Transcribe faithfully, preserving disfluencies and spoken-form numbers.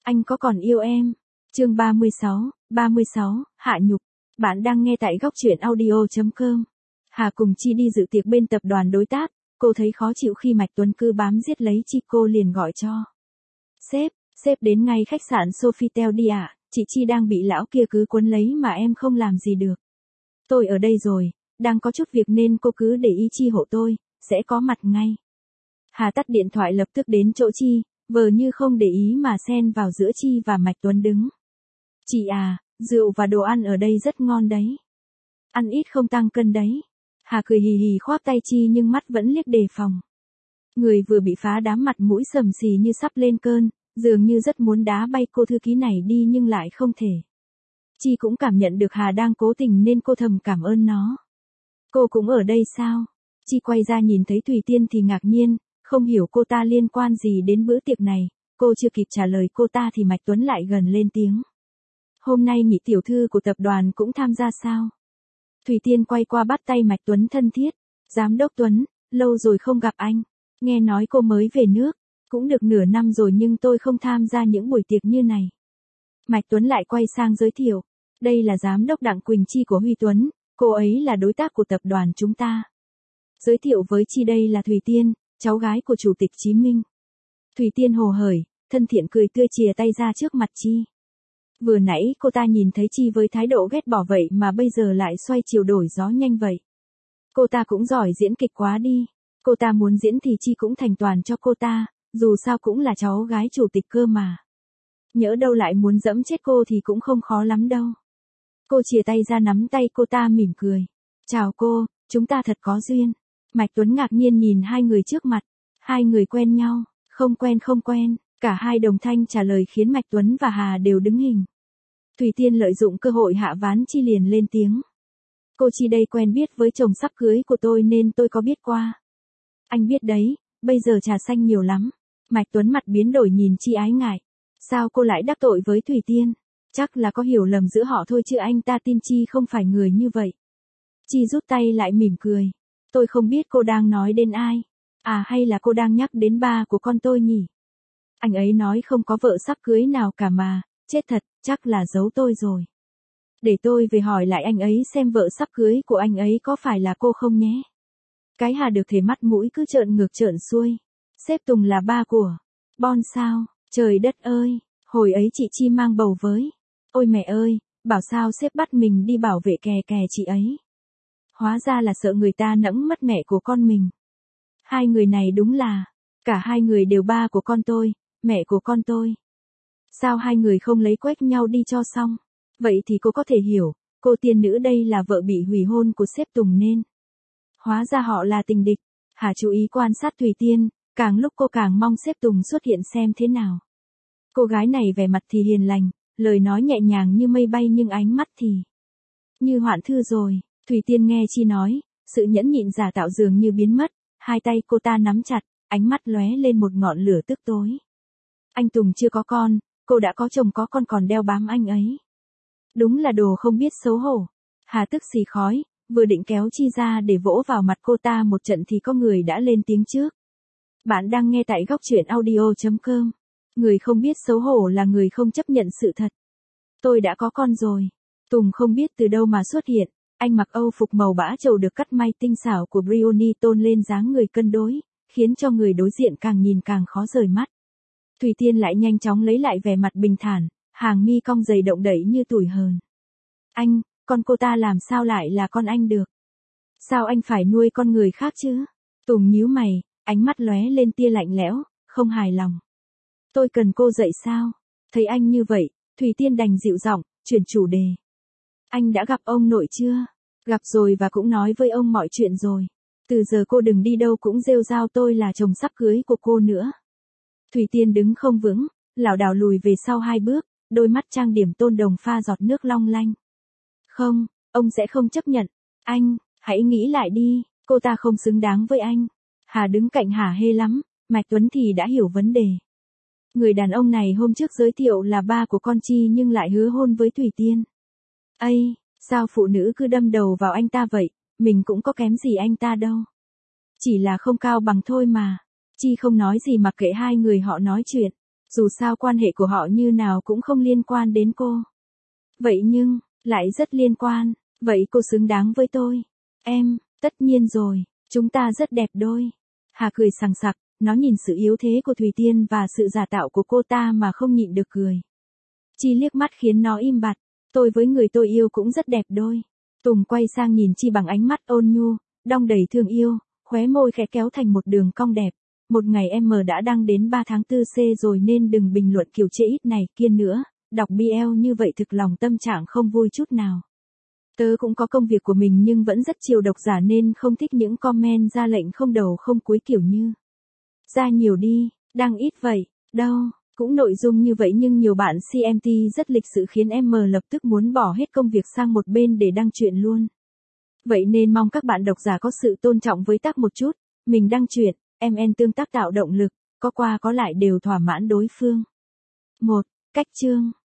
Anh có còn yêu em? Chương ba mươi sáu, ba mươi sáu, hạ nhục. Bạn đang nghe tại góc truyện audio chấm com. Hà cùng Chi đi dự tiệc bên tập đoàn đối tác, cô thấy khó chịu khi Mạch Tuấn cứ bám giết lấy Chi, cô liền gọi cho sếp, sếp đến ngay khách sạn Sofitel đi ạ, à, chị Chi đang bị lão kia cứ cuốn lấy mà em không làm gì được. Tôi ở đây rồi, đang có chút việc nên cô cứ để ý Chi hộ tôi, sẽ có mặt ngay. Hà tắt điện thoại lập tức đến chỗ Chi, vờ như không để ý mà xen vào giữa Chi và Mạch Tuấn đứng. Chị à, rượu và đồ ăn ở đây rất ngon đấy. Ăn ít không tăng cân đấy. Hà cười hì hì khoác tay Chi nhưng mắt vẫn liếc đề phòng. Người vừa bị phá đám mặt mũi sầm xì như sắp lên cơn, dường như rất muốn đá bay cô thư ký này đi nhưng lại không thể. Chi cũng cảm nhận được Hà đang cố tình nên cô thầm cảm ơn nó. Cô cũng ở đây sao? Chi quay ra nhìn thấy Thủy Tiên thì ngạc nhiên, không hiểu cô ta liên quan gì đến bữa tiệc này. Cô chưa kịp trả lời cô ta thì Mạch Tuấn lại gần lên tiếng. Hôm nay nhị tiểu thư của tập đoàn cũng tham gia sao? Thủy Tiên quay qua bắt tay Mạch Tuấn thân thiết. Giám đốc Tuấn, lâu rồi không gặp anh. Nghe nói cô mới về nước, cũng được nửa năm rồi nhưng tôi không tham gia những buổi tiệc như này. Mạch Tuấn lại quay sang giới thiệu. Đây là giám đốc Đặng Quỳnh Chi của Huy Tuấn, cô ấy là đối tác của tập đoàn chúng ta. Giới thiệu với Chi đây là Thủy Tiên, cháu gái của Chủ tịch Chí Minh. Thủy Tiên hồ hởi, thân thiện cười tươi chìa tay ra trước mặt Chi. Vừa nãy cô ta nhìn thấy Chi với thái độ ghét bỏ vậy mà bây giờ lại xoay chiều đổi gió nhanh vậy. Cô ta cũng giỏi diễn kịch quá đi. Cô ta muốn diễn thì Chi cũng thành toàn cho cô ta, dù sao cũng là cháu gái chủ tịch cơ mà. Nhỡ đâu lại muốn dẫm chết cô thì cũng không khó lắm đâu. Cô chìa tay ra nắm tay cô ta mỉm cười. Chào cô, chúng ta thật có duyên. Mạch Tuấn ngạc nhiên nhìn hai người trước mặt. Hai người quen nhau, không quen không quen. Cả hai đồng thanh trả lời khiến Mạch Tuấn và Hà đều đứng hình. Thủy Tiên lợi dụng cơ hội hạ ván Chi liền lên tiếng. Cô Chi đây quen biết với chồng sắp cưới của tôi nên tôi có biết qua. Anh biết đấy, bây giờ trà xanh nhiều lắm. Mạch Tuấn mặt biến đổi nhìn Chi ái ngại. Sao cô lại đắc tội với Thủy Tiên? Chắc là có hiểu lầm giữa họ thôi chứ anh ta tin Chi không phải người như vậy. Chi rút tay lại mỉm cười. Tôi không biết cô đang nói đến ai. À hay là cô đang nhắc đến ba của con tôi nhỉ? Anh ấy nói không có vợ sắp cưới nào cả mà, chết thật, chắc là giấu tôi rồi. Để tôi về hỏi lại anh ấy xem vợ sắp cưới của anh ấy có phải là cô không nhé. Cái Hà được thể mắt mũi cứ trợn ngược trợn xuôi. Sếp Tùng là ba của Bon sao? Trời đất ơi, hồi ấy chị Chi mang bầu với. Ôi mẹ ơi, bảo sao sếp bắt mình đi bảo vệ kè kè chị ấy. Hóa ra là sợ người ta nẫng mất mẹ của con mình. Hai người này đúng là, cả hai người đều ba của con tôi, mẹ của con tôi. Sao hai người không lấy quách nhau đi cho xong? Vậy thì cô có thể hiểu, cô tiên nữ đây là vợ bị hủy hôn của sếp Tùng nên. Hóa ra họ là tình địch. Hà chú ý quan sát Thủy Tiên, càng lúc cô càng mong sếp Tùng xuất hiện xem thế nào. Cô gái này vẻ mặt thì hiền lành, lời nói nhẹ nhàng như mây bay nhưng ánh mắt thì như hoạn thư rồi. Thủy Tiên nghe Chi nói, sự nhẫn nhịn giả tạo dường như biến mất, hai tay cô ta nắm chặt, ánh mắt lóe lên một ngọn lửa tức tối. Anh Tùng chưa có con, cô đã có chồng có con còn đeo bám anh ấy. Đúng là đồ không biết xấu hổ. Hà tức xì khói, vừa định kéo Chi ra để vỗ vào mặt cô ta một trận thì có người đã lên tiếng trước. Bạn đang nghe tại góc truyện audio chấm com. Người không biết xấu hổ là người không chấp nhận sự thật. Tôi đã có con rồi. Tùng không biết từ đâu mà xuất hiện. Anh mặc âu phục màu bã trầu được cắt may tinh xảo của Brioni tôn lên dáng người cân đối, khiến cho người đối diện càng nhìn càng khó rời mắt. Thủy Tiên lại nhanh chóng lấy lại vẻ mặt bình thản, hàng mi cong dày động đẩy như tủi hờn. Anh, con cô ta làm sao lại là con anh được? Sao anh phải nuôi con người khác chứ? Tùng nhíu mày, ánh mắt lóe lên tia lạnh lẽo, không hài lòng. Tôi cần cô dạy sao? Thấy anh như vậy, Thủy Tiên đành dịu giọng, chuyển chủ đề. Anh đã gặp ông nội chưa? Gặp rồi và cũng nói với ông mọi chuyện rồi. Từ giờ cô đừng đi đâu cũng rêu rao tôi là chồng sắp cưới của cô nữa. Thủy Tiên đứng không vững, lảo đảo lùi về sau hai bước, đôi mắt trang điểm tôn đồng pha giọt nước long lanh. Không, ông sẽ không chấp nhận. Anh, hãy nghĩ lại đi, cô ta không xứng đáng với anh. Hà đứng cạnh hả hê lắm, Mạch Tuấn thì đã hiểu vấn đề. Người đàn ông này hôm trước giới thiệu là ba của con Chi nhưng lại hứa hôn với Thủy Tiên. Ây, sao phụ nữ cứ đâm đầu vào anh ta vậy, mình cũng có kém gì anh ta đâu. Chỉ là không cao bằng thôi mà. Chi không nói gì mặc kệ hai người họ nói chuyện. Dù sao quan hệ của họ như nào cũng không liên quan đến cô. Vậy nhưng, lại rất liên quan, vậy cô xứng đáng với tôi. Em, tất nhiên rồi, chúng ta rất đẹp đôi. Hà cười sằng sặc, nó nhìn sự yếu thế của Thùy Tiên và sự giả tạo của cô ta mà không nhịn được cười. Chi liếc mắt khiến nó im bặt, tôi với người tôi yêu cũng rất đẹp đôi. Tùng quay sang nhìn Chi bằng ánh mắt ôn nhu, đong đầy thương yêu, khóe môi khẽ kéo thành một đường cong đẹp. Một ngày em đã đăng đến ba tháng tư C rồi nên đừng bình luận kiểu chê ít này kia nữa, đọc bê lờ như vậy thực lòng tâm trạng không vui chút nào. Tớ cũng có công việc của mình nhưng vẫn rất chiều độc giả nên không thích những comment ra lệnh không đầu không cuối kiểu như. Ra nhiều đi, đăng ít vậy, đâu, cũng nội dung như vậy nhưng nhiều bạn xê em tê rất lịch sự khiến em lập tức muốn bỏ hết công việc sang một bên để đăng chuyện luôn. Vậy nên mong các bạn độc giả có sự tôn trọng với tác một chút, mình đăng chuyện, em en tương tác tạo động lực, có qua có lại đều thỏa mãn đối phương. một. Cách chương